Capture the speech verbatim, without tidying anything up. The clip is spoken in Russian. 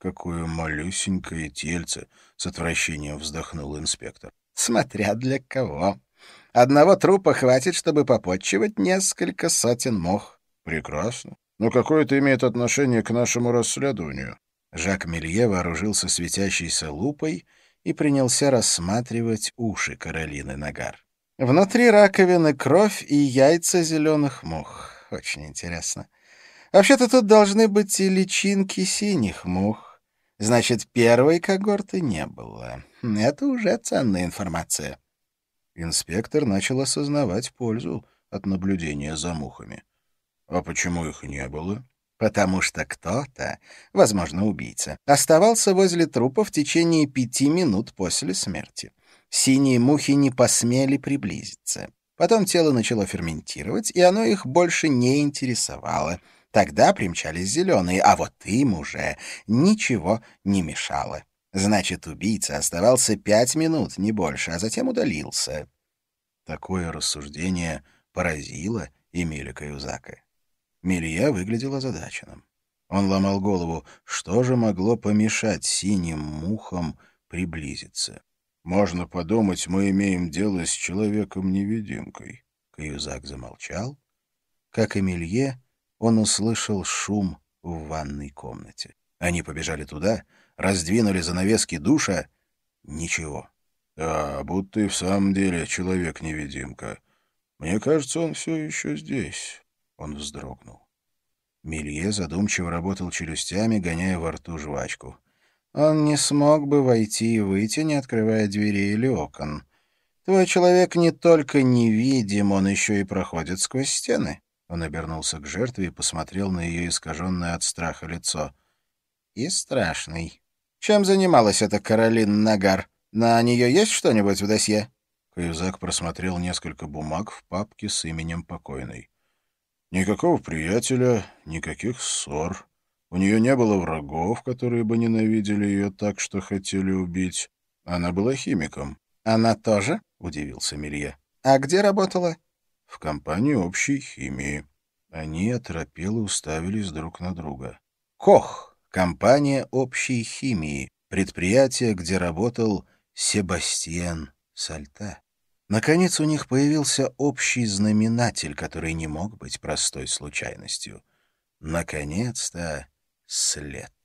какое малюсенькое тельце!» — с отвращением вздохнул инспектор. «Смотря для кого. Одного трупа хватит, чтобы попотчевать несколько сотен мух». «Прекрасно. Но какое это имеет отношение к нашему расследованию?» Жак Мелье вооружился светящейся лупой и принялся рассматривать уши Каролины Нагар. Внутри раковины кровь и яйца зеленых мух. Очень интересно. Вообще-то тут должны быть и личинки синих мух. Значит, первой когорты не было. Это уже ценная информация. Инспектор начал осознавать пользу от наблюдения за мухами. «А почему их не было?» Потому что кто-то, возможно, убийца, оставался возле трупа в течение пяти минут после смерти. Синие мухи не посмели приблизиться. Потом тело начало ферментировать, и оно их больше не интересовало. Тогда примчались зеленые, а вот им уже ничего не мешало. Значит, убийца оставался пять минут, не больше, а затем удалился. Такое рассуждение поразило Эмиля Каюзака. Мелья выглядел озадаченным. Он ломал голову, что же могло помешать синим мухам приблизиться. «Можно подумать, мы имеем дело с человеком-невидимкой». Каюзак замолчал. Как и Мелье, он услышал шум в ванной комнате. Они побежали туда, раздвинули занавески душа. Ничего. «А, будто и в самом деле человек-невидимка. Мне кажется, он все еще здесь». Он вздрогнул. Мелье задумчиво работал челюстями, гоняя во рту жвачку. Он не смог бы войти и выйти, не открывая двери или окон. Твой человек не только невидим, он еще и проходит сквозь стены. Он обернулся к жертве и посмотрел на ее искаженное от страха лицо. И страшный. Чем занималась эта Каролина Нагар? На нее есть что-нибудь в досье? Каюзак просмотрел несколько бумаг в папке с именем покойной. Никакого приятеля, никаких ссор. У нее не было врагов, которые бы ненавидели ее так, что хотели убить. Она была химиком. «Она тоже?» — удивился Мелье. «А где работала?» «В компании общей химии». Они оторопело уставились друг на друга. «Кох. Компания общей химии. Предприятие, где работал Себастьян Сальта». Наконец у них появился общий знаменатель, который не мог быть простой случайностью. Наконец-то след.